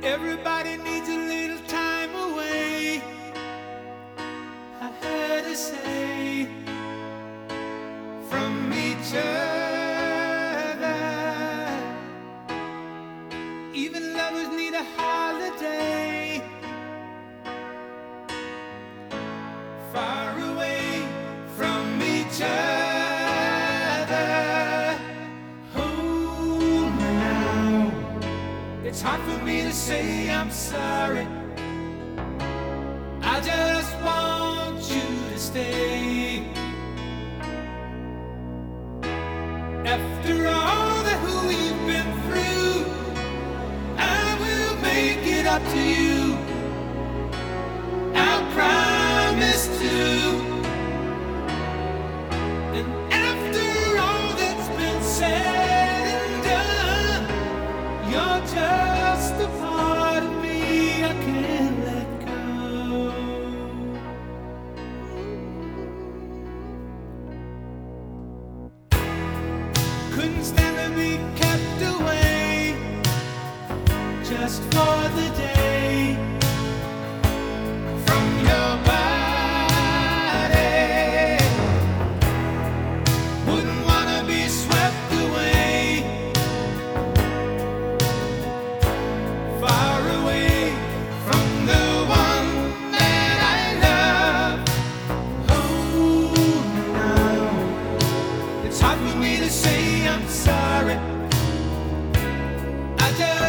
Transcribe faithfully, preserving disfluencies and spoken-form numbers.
Everybody needs a little time away, I heard her say, from each other. Even lovers need a holiday, far away from each other. Hold me now, it's hard for me to say I'm sorry. I just want you to stay. After all that we've been through, I will make it up to you, I promise to. And after all that's been said and done, you're just a part of me I can't let go. Couldn't stand to be kept away just for the day from your body. Wouldn't wanna be swept away, far away from the one that I love. Oh, now it's hard for me to say I'm sorry. I just